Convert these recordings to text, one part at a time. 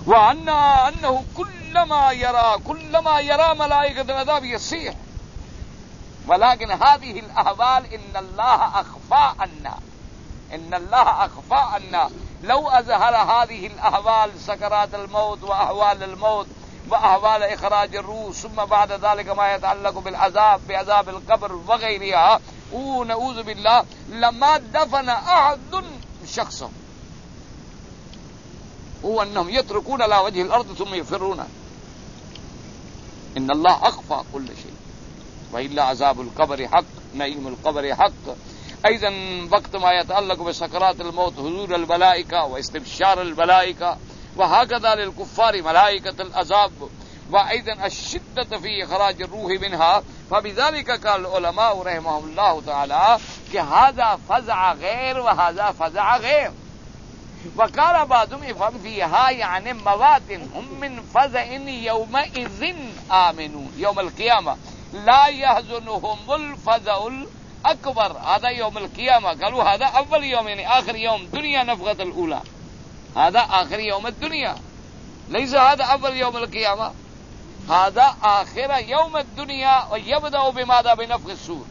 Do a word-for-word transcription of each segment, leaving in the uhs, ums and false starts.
وأنها أنه كلما يرى كلما يرى ملائكة العذاب يصيح، ولكن هذه الأحوال إن الله أخفى عنا، إن الله أخفى عنا. لو أظهر هذه الأحوال سكرات الموت وأحوال الموت وأحوال إخراج الروح ثم بعد ذلك ما يتعلق بالعذاب بعذاب القبر وغيرها ونعوذ بالله لما دفن أحد شخصا، هو أنهم يتركون على وجه الأرض ثم يفرون. إن الله أخفى كل شيء، وإلا عذاب القبر حق، نعيم القبر حق. أيضا وقت ما يتعلق بسكرات الموت حضور الملائكة واستبشار الملائكة، وهكذا للكفار ملائكة العذاب، وأيضا الشدة في إخراج الروح منها. فبذلك قال العلماء رحمهم الله تعالى کہ هذا فزع غير وهذا فزع غير. وقال بعضهم افهم فيها يعني موات هم من فزع يومئذ آمنون يوم القيامة لا يحزنهم الفزع الأكبر. هذا يوم القيامة. قالوا هذا أول يوم يعني آخر يوم دنيا نفخة الأولى، هذا آخر يوم الدنيا، ليس هذا أول يوم القيامة، هذا آخر يوم الدنيا. ويبدأ بماذا؟ بنفخ الصور.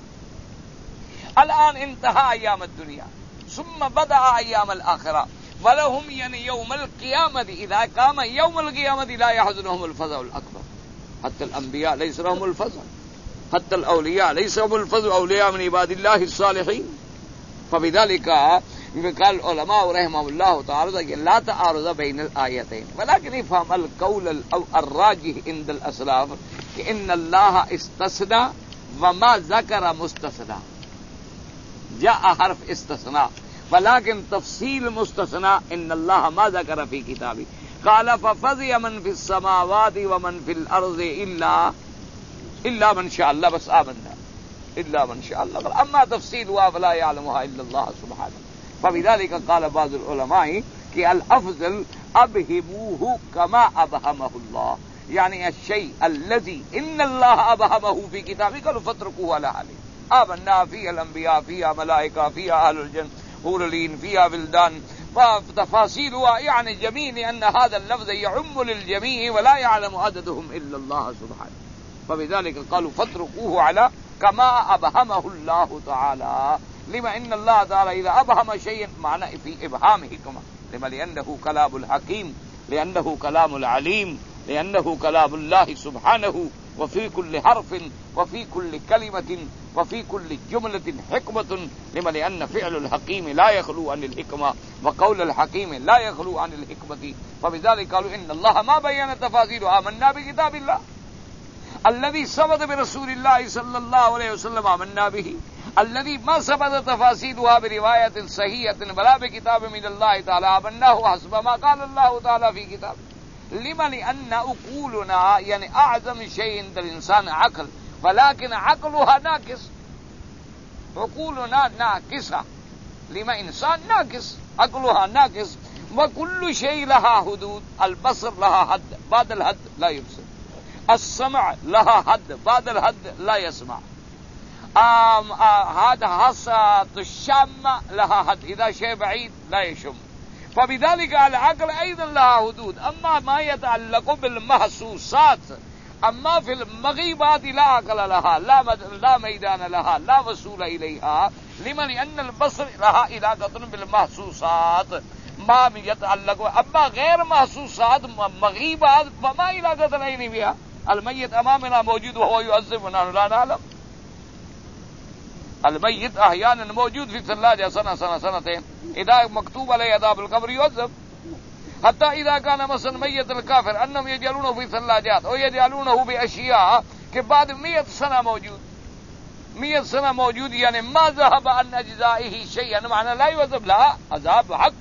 الآن انتهى أيام الدنيا ثم بدأ أيام الآخرة، ولهم يعني يوم القيامة إذا قام يوم القيامة لا يحزنهم الفزع الأكبر. حتى الأنبياء ليس لهم الفزع، حتى الأولياء ليس لهم الفزع، أولياء من عباد الله الصالحين. فبذلك قال العلماء رحمه الله تعالى لا تعارض بين الآيتين، ولكن يفهم القول الراجح عند الأسلاف إن الله استثنى وما ذكر مستثنى. جاء حرف استثناء ولكن تفصيل مستثنى إن الله ما ذكر في كتابه. قال ففزع من في السماوات ومن في الأرض إلا إلا من شاء الله، بس آمنا إلا من شاء الله. أما تفصيلها فلا يعلمها إلا الله سبحانه. فبذلك قال بعض العلماء کہ الأفضل أبهموه كما أبهمه الله، يعني الشيء الذي إن الله أبهمه في كتابه قالوا فاتركوه على حاله. آمنا فيها الأنبياء فيها ملائكة فيها أهل الجنة حور العين فيها ولدان، وتفاصيلها يعني جميع، لأن هذا اللفظ يعم للجميع ولا يعلم عددهم إلا الله سبحانه. فبذلك قالوا فاتركوه على كما أبهمه الله تعالى. لما إن الله تعالى إذا أبهم شيئا معنى في إبهامه كما لما لأنه كلام الحكيم، لأنه كلام العليم، لأنه كلام الله سبحانه، وفي كل حرف وفي كل كلمة وفي كل جملة حكمة. لما لأن فعل الحكيم لا يخلو عن الحكمة، وقول الحكيم لا يخلو عن الحكمة. فبذلك قالوا إن الله ما بين تفاصيل. آمنا بكتاب الله الذي ثبت برسول الله صلى الله عليه وسلم، آمنا به الذي ما ثبت تفاصيلها برواية صحيحة ولا بكتاب من الله تعالى، آمناه حسب ما قال الله تعالى في كتابه. لما لأن عقولنا يعني أعظم شيء عند الإنسان عقل، ولكن عقلها ناقص، عقولنا ناقصة. لما إنسان ناقص عقلها ناقص. وكل شيء لها حدود. البصر لها حد، بعد الحد لا يبصر. السمع لها حد، بعد الحد لا يسمع. هذا حاسة الشم لها حد، إذا شيء بعيد لا يشم. فبذلك العقل أيضا لها حدود. أما ما يتعلق بالمحسوسات، أما في المغيبات لا عقل لها، لا, لا ميدان لها، لا وصول إليها. لمن لأن البصر لها علاقة بالمحسوسات ما يتعلق. أما غير محسوسات مغيبات فما علاقة لها بها. الميت أمامنا موجود وهو يعذب ونحن لا نعلم. الميت أحيانا موجود في ثلاجة سنة سنة سنتين، إذا مكتوب عليه عذاب القبر يعذب. حتى إذا كان مثلا ميت الكافر أنهم يجعلونه في ثلاجات أو يجعلونه بأشياء کہ بعد مئة سنة موجود، مئة سنة موجود، يعني ما ذهب عن أجزائه شيئا، معنى لا يعذب. لا، عذاب حق،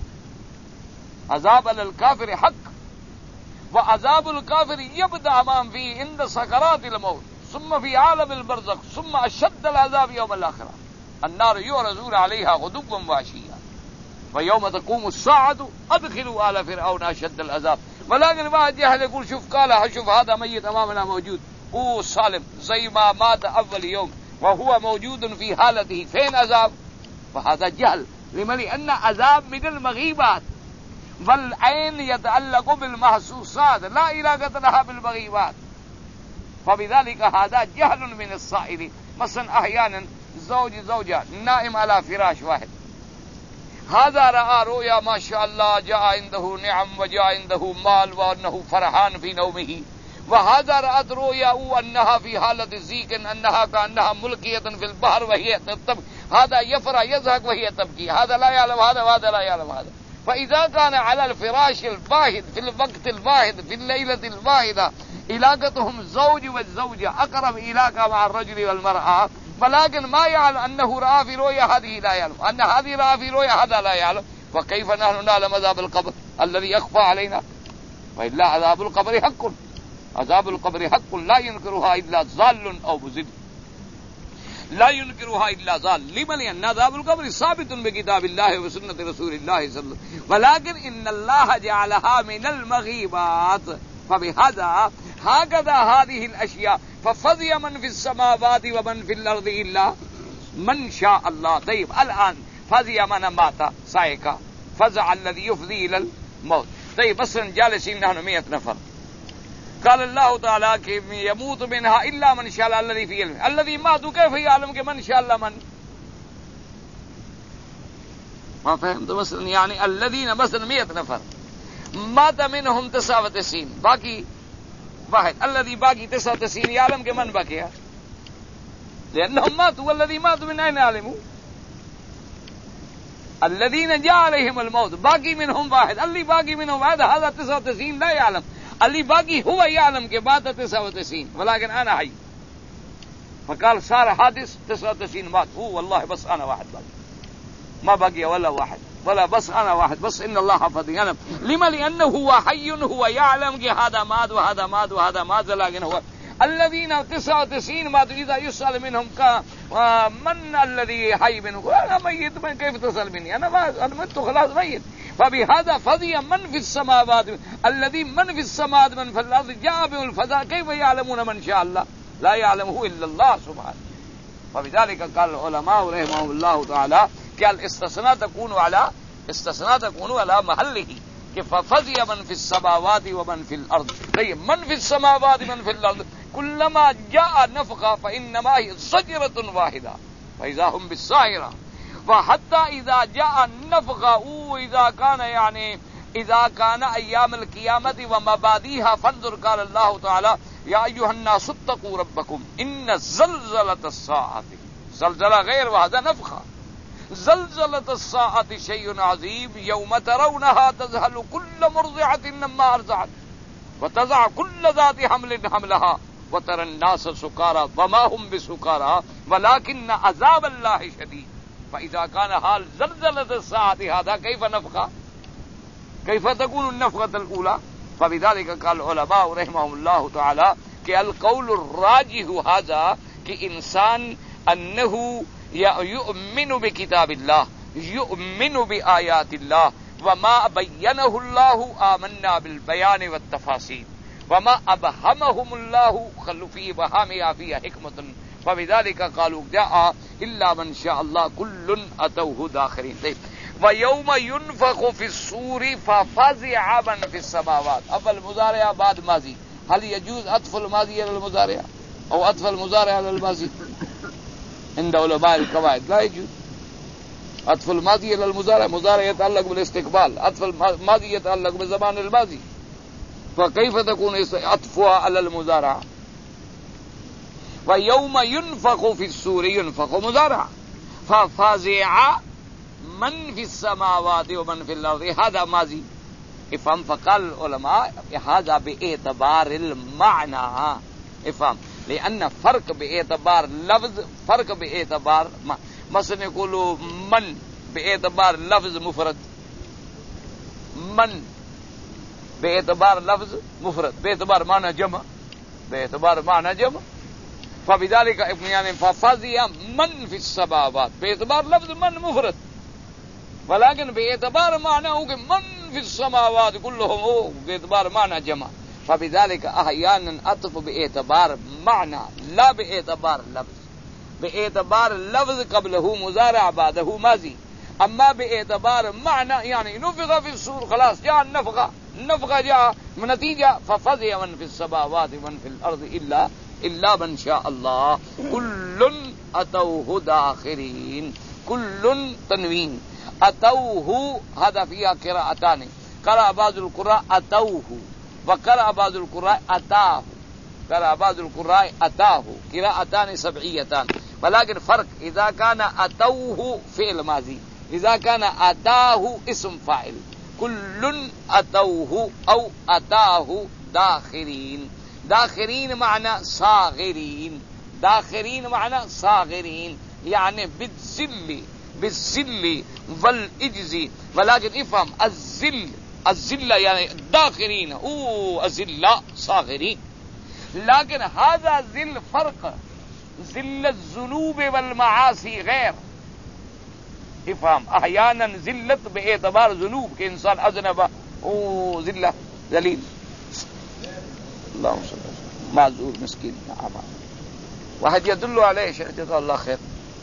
عذاب على الكافر حق. وعذاب الكافر يبدأ أمام فيه عند سكرات الموت، ثم في عالم البرزخ، ثم أشد العذاب يوم الآخرة. النار يعرضون عليها غدوا وعشيا، ويوم تقوم الساعة أدخلوا آل فرعون أشد العذاب. ولكن واحد جاهل يقول شوف قال شوف هذا ميت أمامنا موجود، هو سالم زي ما مات أول يوم وهو موجود في حالته، فين عذاب؟ فهذا جهل. لما لأن عذاب من المغيبات، والعين يتعلق بالمحسوسات لا علاقة لها بالمغيبات. فبذلك هذا جهل من السائل. مثلا احيانا زوج زوجة نائم على فراش واحد، هذا رأى رؤيا ما شاء الله، جاء عنده نعم وجاء عنده مال وأنه فرحان في نومه، وهذا رأت رؤيا أنها في حالة زيك، أنها كأنها ملكية في البحر وهي تبكي، هذا يفرح يضحك وهي تبكي، هذا لا يعلم هذا وهذا لا يعلم هذا. فإذا كان على الفراش الواحد في الوقت الواحد في الليلة الواحدة علاقتهم الزوج والزوجة أقرب علاقة مع الرجل والمرأة، ولكن ما يعلم أنه رأى في رؤيا هذه لا يعلم، أن هذه رأى في رؤيا هذا لا يعلم، وكيف نحن نعلم عذاب القبر الذي يخفى علينا؟ وإلا عذاب القبر حق، عذاب القبر حق لا ينكرها إلا ضال أو مزل، لا ينكرها إلا ضال. لما؟ لأن عذاب القبر ثابت بكتاب الله وسنة رسول الله صلى الله عليه وسلم، ولكن إن الله جعلها من المغيبات. فبهذا هكذا هذه الأشياء، ففزع من في السماوات ومن في الأرض إلا من شاء الله. طيب الآن فزع من مات صائقا، فزع الذي يفضي إلى الموت. طيب مثلا جالسين نحن مئة نفر، قال الله تعالى كيف يموت منها إلا من شاء الله الذي في علمه، الذي ماتوا كيف يعلم من شاء الله من؟ ما فهمت؟ مثلا يعني الذين مثلا مئة نفر مات منهم تسعة وتسعين، باقي واحد، الذي باقي تسعة وتسعين يعلم من بقي؟ لأنهم ماتوا، والذي ماتوا من أين يعلموا؟ الذين جاء عليهم الموت باقي منهم واحد، اللي باقي منهم واحد هذا تسعة وتسعين لا يعلم، اللي باقي هو يعلم کہ مات تسعة وتسعين ولكن أنا حي. فقال صار حادث تسعة وتسعين مات، هو والله بس أنا واحد باقي، ما بقي ولا واحد، ولا بس أنا واحد بس، إن الله حفظني أنا. لما؟ لأنه هو حي، هو يعلم کہ هذا مات وهذا مات وهذا مات، لكن هو الذين تسعة وتسعين ماتوا إذا يسأل منهم من الذي حي منهم؟ أنا ميت، من كيف تسأل مني؟ أنا ما أنا مت خلاص ميت. فبهذا فضي من في السماوات الذي من في السماوات من في الأرض جاء به الفضاء، كيف يعلمون من شاء الله؟ لا يعلمه إلا الله سبحانه. فبذلك قال العلماء رحمهم الله تعالى کہ الاستثناء تكون على استثناء تكون على محله، کہ ففزي من في السماوات ومن في الأرض. طيب من في السماوات من في الأرض كلما جاء نفخة فإنما هي زجرة واحدة فإذا هم بالساهرة. وحتى إذا جاء النفخة وإذا كان يعني إذا كان أيام القيامة ومبادئها فانظر قال الله تعالى يا أيها الناس اتقوا ربكم إن زلزلة الساعة، زلزلة غير وهذا نفخة، زلزلة الساعة شيء عظيم يوم ترونها تذهل كل مرضعة عما أرضعت وتضع كل ذات حمل حملها وترى الناس سكارى وما هم بسكارى ولكن عذاب الله شديد. فإذا كان حال زلزلة الساعة هذا كيف نفخة؟ كيف تكون النفخة الأولى؟ فبذلك قال العلماء رحمهم الله تعالى کہ القول الراجح هذا کہ انسان أنه يؤمن بكتاب الله، يؤمن بآيات الله، وما بينه الله آمنا بالبيان والتفاصيل، وما أبهمهم الله خلوا في بهامها فيها حكمة. فبذلك قالوا جاء إلا من شاء الله كل أتوه داخرين. ويوم ينفخ في الصور ففزع من في السماوات. أول مضارع بعد ماضي، هل يجوز عطف الماضي على المضارع أو عطف المضارع على الماضي؟ عند علماء القواعد لا يجوز عطف الماضي على المضارع، مضارع يتعلق بالاستقبال، عطف الماضي يتعلق بزمان الماضي، فكيف تكون عطفها على المضارع؟ ويوم ينفخ في الصور، ينفخ مضارع، ففزع من في السماوات ومن في الأرض هذا ماضي. افهم؟ فقال العلماء هذا باعتبار المعنى، افهم؟ لأن فرق باعتبار لفظ، فرق باعتبار ما. مثلا يقولوا من باعتبار لفظ مفرد، من باعتبار لفظ مفرد، باعتبار معنى جمع، باعتبار معنى جمع. فبذلك يعني ففزع من في السماوات باعتبار لفظ من مفرد، ولكن باعتبار معنى من في السماوات كلهم باعتبار معنى جمع. فبذلك احيانا عطف باعتبار معنى لا باعتبار لفظ، باعتبار لفظ قبله مضارع بعده ماضي، اما باعتبار معنى يعني نفخ في الصور خلاص جاء النفخه النفخه جاء نتيجه ففزع من في السماوات ومن في الارض الا الا من شاء الله كل اتوه داخرين كل تنوين اتوه هذا فيها قراءتان قرأ بعض القراء اتوه وقرأ بعض القراء اتاه قرأ بعض القراء اتاه قراءتان سبعيتان ولكن فرق اذا كان اتوه فعل ماضي اذا كان اتاه اسم فاعل كل اتوه او اتاه داخرين داخرين معنى صاغرين داخرين معنى صاغرين يعني بالذل بالذل والعجز ولكن افهم الذل الذل يعني داخرين او الذل صاغرين لكن هذا ذل فرق ذل الذنوب والمعاصي غير افهم احيانا ذلت باعتبار ذنوب کہ انسان اذنب او ذلہ ذلیل اللهم صل وسلم معذور مسكين نعم واحد يدل عليه شيء جزاه الله خير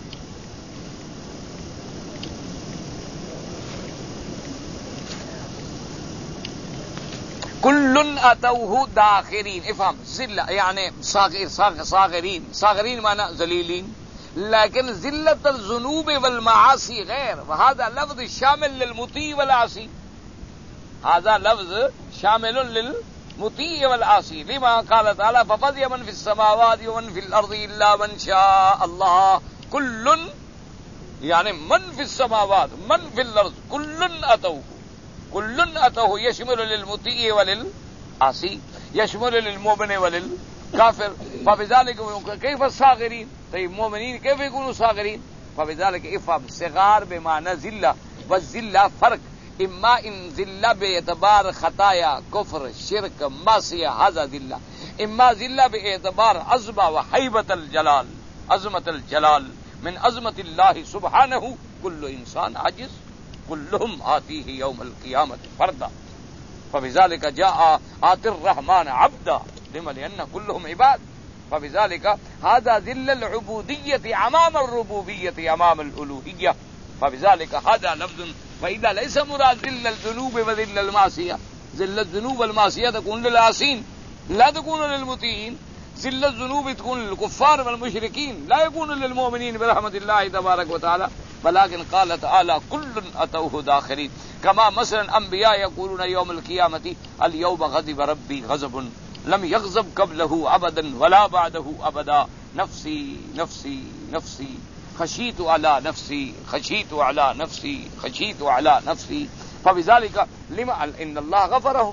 كل اتوه داخرين افهم ذلة يعني صاغر صاغرين صاغرين معنى ذليلين لكن ذلة الذنوب والمعاصي غير وهذا لفظ شامل للمطيع والعاصي هذا لفظ شامل للمطيع والعاصي لما قال تعالى ففزع من في السماوات ومن في الارض الا من شاء الله كل يعني من في السماوات من في الارض كل اتوه كل اتوه يشمل للمطيع وللعاصي يشمل للمؤمن وللكافر فبذلك كيف الصاغرين طيب مؤمنين كيف يكونوا صاغرين فبذلك افهم صغار بمعنى ذلة والذلة فرق اما ان ذلة باعتبار خطايا كفر شرك معصية هذا ذلة اما ذلة باعتبار عظمة وهيبة الجلال عظمة الجلال من عظمة الله سبحانه كل انسان عاجز كلهم آتيه يوم القيامة فردا فبذلك جاء آتي الرحمن عبدا لما لأن كلهم عباد فبذلك هذا ذل العبودية أمام الربوبية أمام الألوهية فبذلك هذا لفظ فإذا ليس مراد ذل الذنوب وذل المعصية ذل الذنوب والمعصية تكون للعاصين لا تكون للمطيعين ذل الذنوب تكون للكفار والمشركين لا يكون للمؤمنين برحمة الله تبارك وتعالى ولكن قال تعالى كل أتوه داخرين كما مثلا أنبياء يقولون يوم القيامة اليوم غضب ربي غضب لم يغضب قبله أبدا ولا بعده أبدا نفسي نفسي نفسي خشيت على نفسي خشيت على نفسي خشيت على نفسي فبذلك لما إن الله غفرهم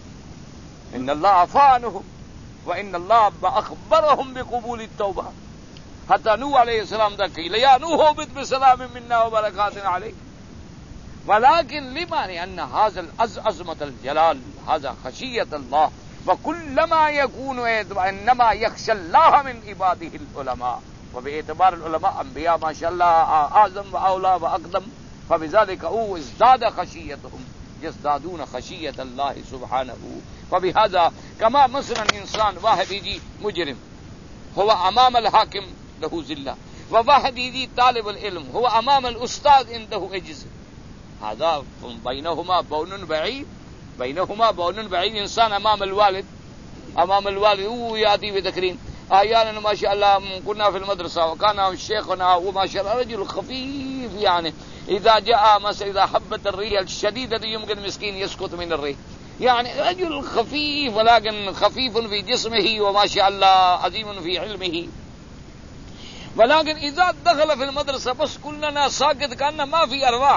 إن الله عفا عنهم وإن الله أخبرهم بقبول التوبة حتى نوح عليه السلام ذا قيل يا نوح اهبط بسلام منا وبركات عليك ولكن لما لأن هذا عظمة الجلال هذا خشية الله وكلما يكون إنما يخشى الله من عباده العلماء وباعتبار العلماء أنبياء ما شاء الله أعظم وأولى وأقدم فبذلك هو ازداد خشيتهم يزدادون خشية الله سبحانه فبهذا كما مثلا إنسان واحد يجي مجرم هو أمام الحاكم له ذلة وواحد يجي طالب العلم هو أمام الأستاذ عنده عجز هذا بينهما بون بعيد بينهما بون بعيد إنسان أمام الوالد أمام الوالد هو يأتي بذكرين أحيانا ما شاء الله كنا في المدرسة وكان شيخنا وما شاء الله رجل خفيف يعني إذا جاء مثلا إذا حبت الريح الشديدة يمكن مسكين يسقط من الريح يعني رجل خفيف ولكن خفيف في جسمه وما شاء الله عظيم في علمه ولكن إذا دخل في المدرسة بس كلنا ساكت كأن ما في أرواح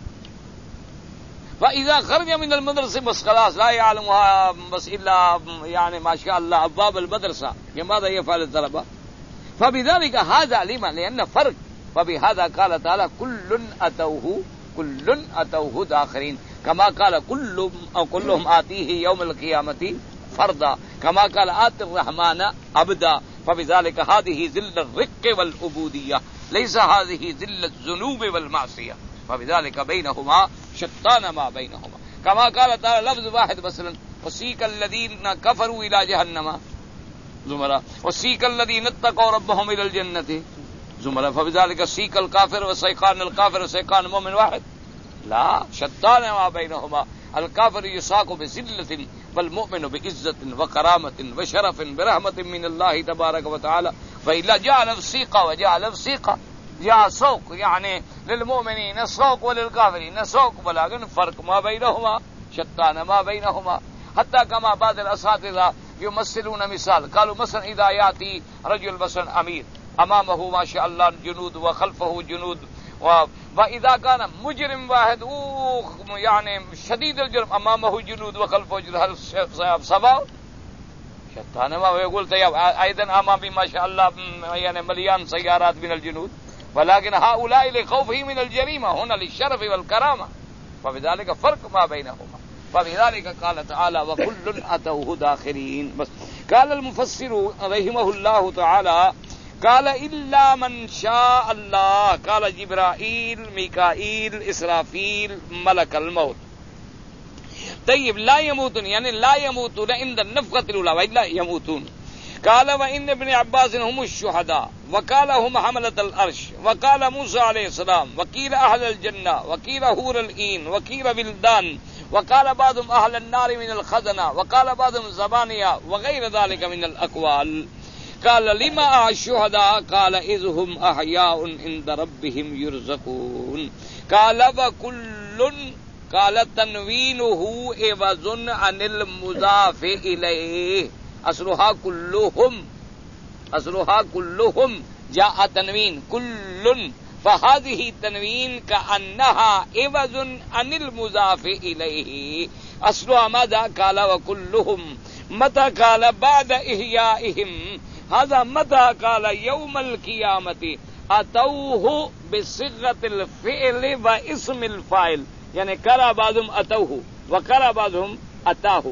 فإذا خرج من المدرسة بس خلاص لا يعلمها بس إلا يعني ما شاء الله أبواب المدرسة لماذا يفعل الطلبة فبذلك هذا لما لأن فرق فبهذا قال تعالى كل أتوه كل أتوه داخرين كما قال كل أو كلهم آتيه يوم القيامة فردا كما قال آتي الرحمن عبدا فبذلك هذه ذل الرق والعبودية ليس هذه ذل الذنوب والمعصية فبذلك بينهما شتان ما بينهما كما قال تعالى لفظ واحد مثلا وسيق الذين كفروا إلى جهنم زمرا وسيق الذين اتقوا ربهم إلى الجنة زمرہ فبذلك سیق الکافر وسیقان الکافر وسیقان مومن واحد لا شتان ما بینهما الکافر یساق بذلۃ والمؤمن بعزۃ وکرامۃ وشرف برحمۃ من اللہ تبارک وتعالی فإلا جاء السیق وجاء السیق جاء سوق يعني للمؤمنين سوق وللكافرين سوق ولكن فرق ما بينهما شتان ما بينهما حتى كما بعض الاساتذه يمثلون مثال قالوا مثلا اذا ياتي رجل مثلا امير امامه ما شاء الله جنود وخلفه جنود واذا كان مجرم واحد يعني شديد الجرم امامه جنود وخلفه جنود سواء شتان ما يقول طيب ايضا امامي ما شاء الله يعني مليان سيارات من الجنود ولكن هؤلاء لخوفه من الجريمه هنا للشرف والكرامه فبذلك فرق ما بينهما فبذلك قال تعالى وكل اتوه داخرين. بس قال المفسر رحمه الله تعالى قال الا من شاء الله قال جبرائيل ميكائيل اسرافيل ملك الموت. طيب لا يموتون يعني لا يموتون عند النفخة الأولى وإلا يموتون. قال وإن ابن عباس هم الشهداء وقال هم حملة الأرش وقال موسى عليه السلام وقيل أهل الجنة وقيل حور العين وقيل ولدان وقال بعضهم أهل النار من الخزنة وقال بعضهم زبانية وغير ذلك من الأقوال. قال لما الشهداء قال إذ هم أحياء عند ربهم يرزقون. قال وكل قال تنوينه عوض عن المضاف إليه اصلها كلهم اصلها كلهم جاء تنوين كل فهذه تنوين كأنها عوض عن المضاف إليه اصلها ماذا قال وكلهم متى قال بعد إحيائهم هذا متى قال يوم القيامة أتوه بصيغة الفعل واسم الفاعل يعني قال بعضهم أتوه وقال بعضهم أتاه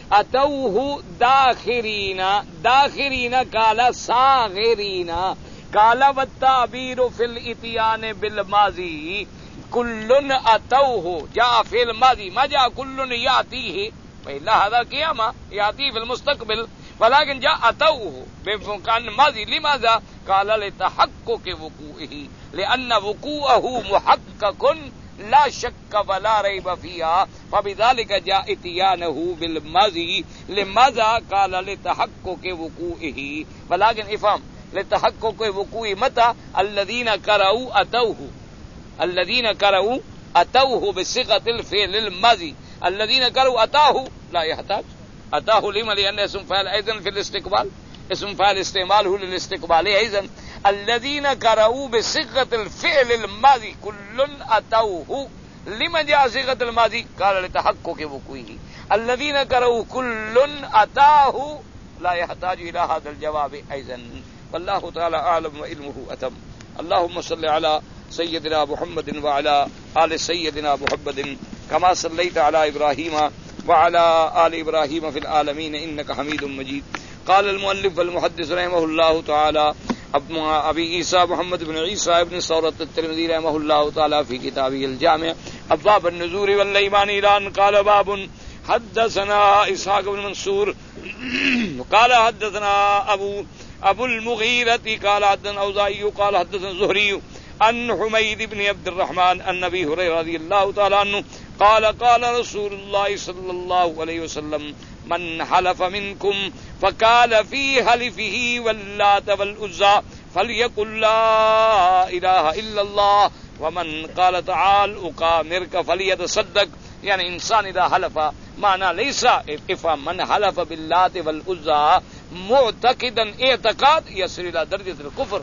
اتوه داخرین داخرین قال صاغرین قال والتعبیر فی الاتیان بالماضی کل اتوه جاء فی الماضی ما جاء کل یاتیه فإلا هذا قیامہ یاتی فی المستقبل ولكن جاء اتوه بمكان ماضی لماذا قال لتحقق وقوعه لأن وقوعه محقق لا شك ولا ريب فيها فبذلك جاء اتيانه بالماضي لماذا قال لتحقق وقوعه ولكن افهم لتحقق وقوعه متى الذين قرأوا اتوه الذين قرأوا اتوه بصيغة الفعل الماضي الذين قرأوا اتاه لا يحتاج اتاه لما لأن اسم فاعل ايضا في الاستقبال اسم فاعل استعماله للاستقبال ايضا الذين قرأوا بصيغة الفعل الماضي كل أتوه لما جاء صيغة الماضي قال لتحقق وقوعه الذين قرأوا كل أتاه لا يحتاج إلى هذا الجواب أيضا والله تعالى أعلم وعلمه أتم. اللهم صل على سيدنا محمد وعلى آل سيدنا محمد كما صليت على إبراهيم وعلى آل إبراهيم في العالمين إنك حميد مجيد. قال المؤلف والمحدث رحمه الله تعالى ابی عیسیٰ محمد بن عیسیٰ ابن ثورۃ الترمذی رحمہ اللہ تعالی فی کتابہ الجامع ابواب النذور والایمان اعلان قال باب حدثنا اسحاق بن منصور قال حدثنا ابو ابو المغیرة قال حدثنا اوزاعی قال حدثنا الزهری عن حمید بن عبد الرحمن عن ابی ہریرہ رضی اللہ تعالی عنہ قال قال رسول اللہ صلی اللہ علیہ وسلم من حلف منكم فقال في حلفه واللات والعزى فليقل لا اله الا الله ومن قال تعال اقامرك فليتصدق يعني انسان اذا حلف معنى ليس افهم من حلف باللات والعزى معتقدا اعتقاد يصل الى درجه الكفر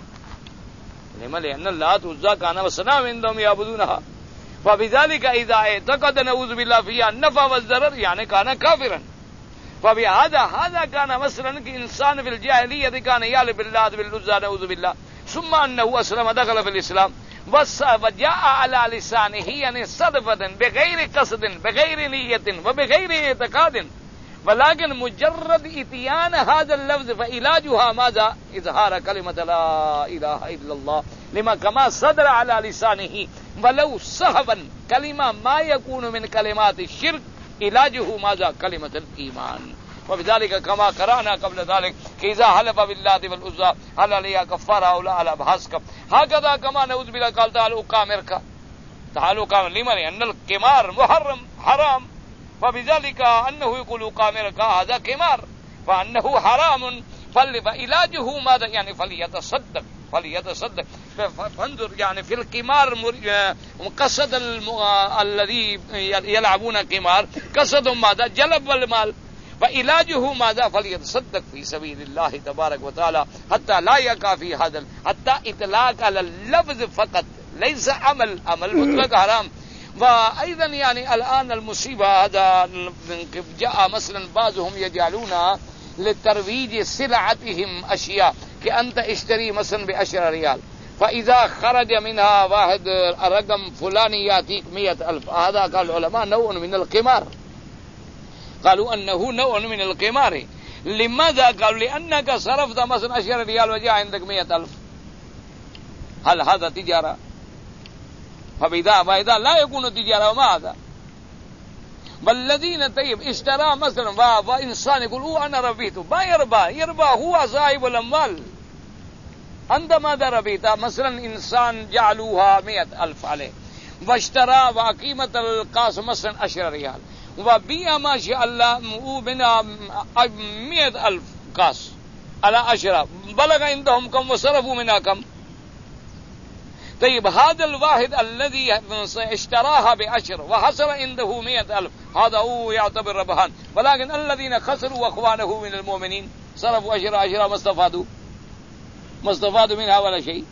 لما لان اللات والعزى كان وصنام عندهم يعبدونها فبذلك اذا اعتقد نعوذ بالله فيها النفع والضرر يعني كان كافرا. فبهذا هذا كان مثلا كإنسان في الجاهلية كان يعلم بالله بالعزى نعوذ بالله ثم أنه أسلم دخل في الإسلام وجاء على لسانه يعني صدفة بغير قصد بغير نية وبغير اعتقاد ولكن مجرد اتيان هذا اللفظ فعلاجها ماذا إظهار كلمة لا إله إلا الله لما كما صدر على لسانه ولو سهوا كلمة ما يكون من كلمات الشرك علاجه ماذا كلمة الإيمان وبذلك كما قرانا قبل ذلك إذا حلف باللات والعزى هل عليها كفارة أو لا على بحثك هكذا كما نعوذ بالله قال تعالى أقامرك تعالوا قام لمن أن القمار محرم حرام وبذلك أنه يقول أقامرك هذا قمار فأنه حرام فعلاجه ماذا يعني فليتصدق فليتصدق فانظر يعني في القمار قصد الذي يلعبون قمار قصدهم ماذا جلب المال فعلاجه ماذا فليتصدق في سبيل الله تبارك وتعالى حتى لا يقع في هذا حتى إطلاق على اللفظ فقط ليس عمل عمل مطلق حرام. وأيضا يعني الآن المصيبة هذا جاء مثلا بعضهم يجعلون لترويج سلعتهم أشياء كأنت اشتري مثلا بعشرة ريال فإذا خرج منها واحد رقم فلاني يأتيك مئة ألف هذا قال العلماء نوع من القمار قالوا أنه نوع من القمار. لماذا؟ قالوا لأنك صرفت مثلا عشرة ريال وجاء عندك مئة ألف هل هذا تجارة؟ فإذا فإذا لا يكون تجارة وما هذا والذين طيب اشترى مثلا وإنسان يقول هو أنا ربيته ما يربى يربى هو صاحب الأموال أنت ماذا ربيت؟ مثلا إنسان جعلوها مئة ألف عليه واشترى وقيمة القاس مثلا عشرة ريال وبيع ما شاء الله منها مئة ألف قاس على عشرة بلغ عندهم كم وصرفوا منها كم؟ طيب هذا الواحد الذي اشتراها بعشر وحصل عنده مئة ألف هذا هو يعتبر ربحان ولكن الذين خسروا أخوانه من المؤمنين صرفوا عشرة عشرة ما استفادوا ما استفادوا منها ولا شيء.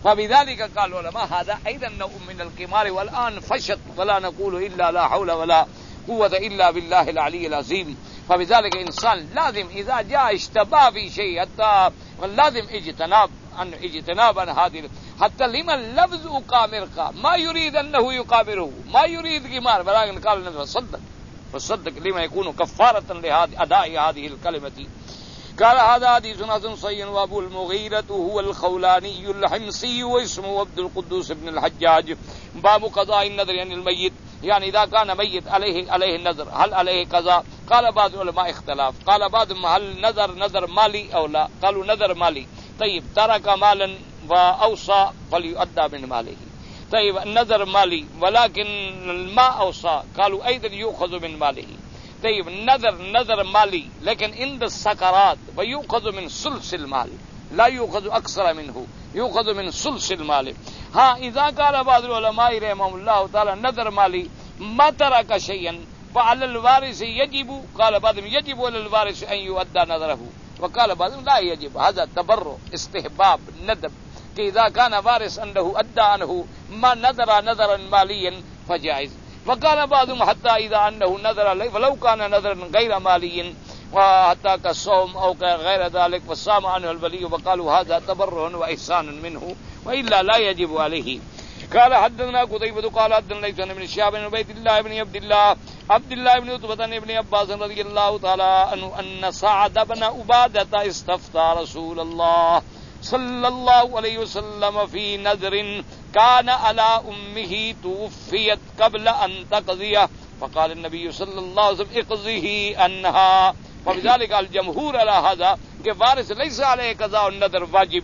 فبذلك قال العلماء هذا أيضا نوع من القمار والآن فشت ولا نقول إلا لا حول ولا قوة إلا بالله العلي العظيم. فبذلك إنسان لازم إذا جاء اشتباه في شيء حتى لازم اجتناب عن اجتناب عن هذه حتى لمن لفظ أقامرك ما يريد أنه يقامره ما يريد قمار ولكن قال النبي فصدق فصدق لما يكون كفارة لأداء هذه الكلمة. قال هذا حديث حسن صحيح وأبو المغيرة هو الخولاني الحمصي واسمه عبد القدوس بن الحجاج. باب قضاء النذر عن الميت يعني إذا كان ميت عليه عليه النذر هل عليه قضاء؟ قال بعض العلماء اختلاف قال بعضهم هل نذر نذر مالي أو لا؟ قالوا نذر مالي طيب ترك مالا وأوصى فليؤدى من ماله طيب النذر مالي ولكن ما أوصى قالوا أيضا يؤخذ من ماله طيب نذر نذر مالي لكن عند السكرات ويؤخذ من ثلث المال لا يؤخذ أكثر منه يؤخذ من ثلث المال. ها إذا قال بعض العلماء رحمهم الله تعالى نذر مالي ما ترك شيئا فعلى الوارث يجب قال بعضهم يجب على الوارث أن يؤدى نذره وقال بعضهم لا يجب هذا تبرع استحباب ندب إذا كان وارث أنه أدى عنه ما نذر نذرا ماليا فجائز. وقال بعضهم حتى إذا أنه نذر فلو كان نذرا غير مالي وحتى كالصوم أو غير ذلك فصام عنه الولي وقالوا هذا تبرع وإحسان منه وإلا لا يجب عليه. قال حدثنا قتيبة قال حدثنا ليث بن شهاب بن عبيد الله بن عبد الله عبد الله بن عتبة بن عباس رضي الله تعالى عنه أن سعد بن عبادة استفتى رسول الله صلى الله عليه وسلم في نذر كان على أمه توفيت قبل أن تقضيه فقال النبي صلى الله عليه وسلم اقضيه عنها. فبذلك الجمهور على هذا کہ وارث ليس عليه قضاء النذر واجب.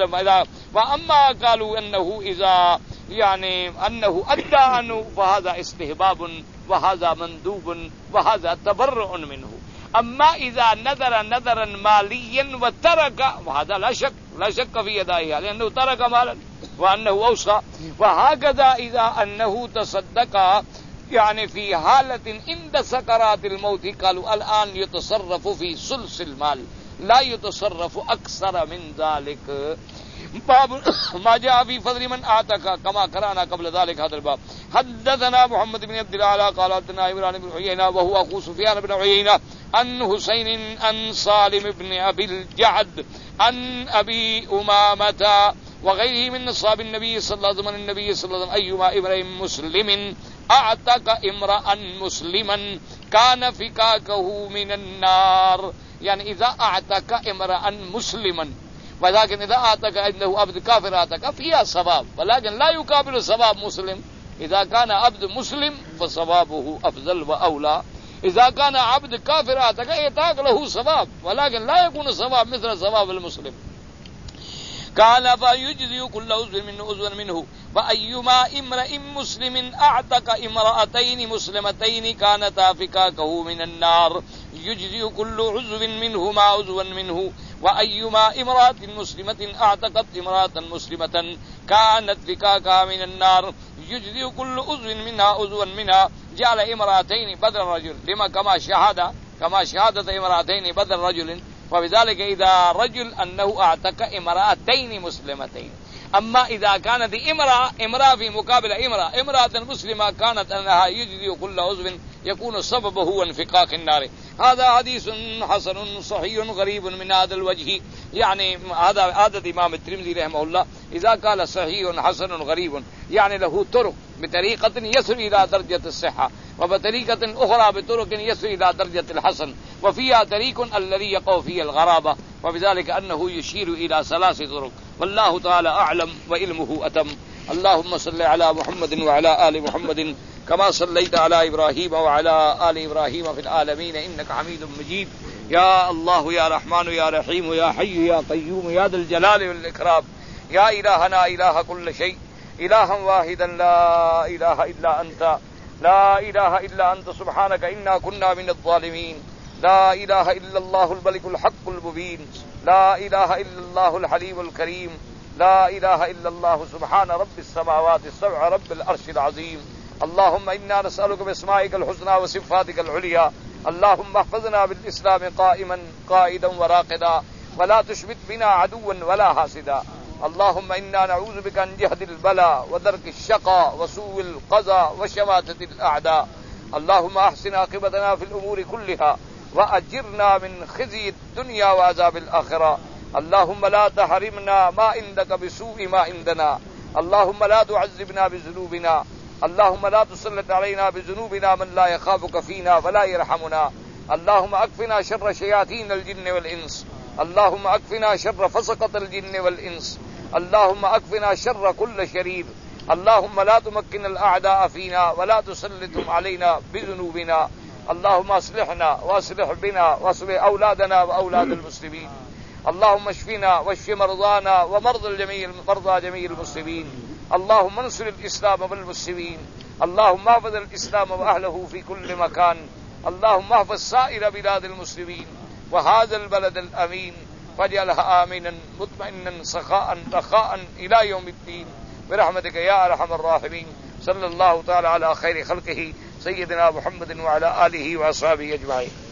وأما قالوا أنه إذا يعني أنه أدى عنه فهذا استحباب وهذا مندوب وهذا تبرع منه. أما إذا نذر نذرا ماليا وترك وهذا لا شك لا شك في أدائها لأنه ترك مالا وأنه أوصى. وهكذا إذا أنه تصدق يعني في حالة عند سكرات الموت قالوا الآن يتصرف في ثلث المال لا يتصرف أكثر من ذلك. باب ما جاء في فضل من أعتق كما قرأنا قبل ذلك هذا الباب. حدثنا محمد بن عبد الله قال حدثنا إبراهيم بن عيينة وهو أخو سفيان بن عيينة عن حسين عن سالم بن أبي الجعد عن أبي أمامة وغيره من أصحاب النبي صلى الله عليه وسلم النبي صلى الله عليه وسلم أيما إبراهيم مسلم أعتق امرأ مسلما كان فكاكه من النار يعني إذا أعتق امرأ مسلما ولكن إذا أعتق أنه عبد كافر أعتق فيها ثواب ولكن لا يقابل ثواب مسلم. إذا كان عبد مسلم فثوابه أفضل وأولى. اذا كان عبد كافر اعتق اعتاق له ثواب ولكن لا يكون ثواب مثل ثواب المسلم. قال فيجزي كل عضو منه عضوا منه وأيما امرئ مسلم أعتق امرأتين مسلمتين كانتا فكاكه من النار يجزي كل عضو منهما عضوا منه وأيما امرأة مسلمة أعتقت امرأة مسلمة كانت فكاكها من النار يجزي كل عضو منها عضوا منها. جعل امرأتين بدل الرجل لما كما شهد كما شهادة امرأتين بدل رجل وبذلك إذا رجل أنه أعتق امرأتين مسلمتين. أما إذا كانت امرأة امرأة في مقابل امرأة امرأة مسلمة كانت أنها يجزي كل عضو يكون سببه هو انفقاق النار. هذا حديث حسن صحيح غريب من هذا الوجه. يعني هذا هذا إمام الترمذي رحمه الله إذا قال صحيح حسن غريب يعني له طرق بطريقة يصل إلى درجة الصحة وبطريقة أخرى بطرق يصل إلى درجة الحسن وفيها طريق الذي يقع فيه الغرابة وبذلك أنه يشير إلى ثلاث طرق والله تعالى أعلم وعلمه أتم. اللهم صل على محمد وعلى آل محمد كما صليت على إبراهيم وعلى آل إبراهيم في العالمين إنك حميد مجيد. يا الله يا رحمن يا رحيم يا حي يا قيوم يا ذا الجلال والإكرام يا إلهنا إله كل شيء إلها واحدا لا إله إلا أنت لا إله إلا أنت سبحانك إنا كنا من الظالمين. لا إله إلا الله الملك الحق المبين. لا إله إلا الله الحليم الكريم. لا إله إلا الله سبحان رب السماوات السبع رب العرش العظيم. اللهم إنا نسألك بأسمائك الحسنى وصفاتك العليا اللهم احفظنا بالإسلام قائما قائدا وراقدا ولا تشمت بنا عدوا ولا حاسدا. اللهم إنا نعوذ بك من جهد البلاء ودرك الشقاء وسوء القضاء وشماتة الأعداء. اللهم أحسن عاقبتنا في الأمور كلها وأجرنا من خزي الدنيا وعذاب الآخرة. اللهم لا تحرمنا ما عندك بسوء ما عندنا. اللهم لا تعذبنا بذنوبنا. اللهم لا تسلط علينا بذنوبنا من لا يخافك فينا ولا يرحمنا. اللهم أكفنا شر شياطين الجن والإنس. اللهم أكفنا شر فسقة الجن والإنس. اللهم أكفنا شر كل شرير. اللهم لا تمكن الأعداء فينا ولا تسلطهم علينا بذنوبنا. اللهم اصلحنا واصلح بنا واصلح أولادنا وأولاد المسلمين. اللهم اشفنا واشف مرضانا ومرضى الجميع مرضى جميع المسلمين. اللهم انصر الإسلام والمسلمين. اللهم احفظ الإسلام وأهله في كل مكان. اللهم احفظ سائر بلاد المسلمين وهذا البلد الأمين واجعلها آمنا مطمئنا سخاء رخاء إلى يوم الدين برحمتك يا أرحم الراحمين. صلى الله تعالى على خير خلقه سيدنا محمد وعلى آله وأصحابه أجمعين.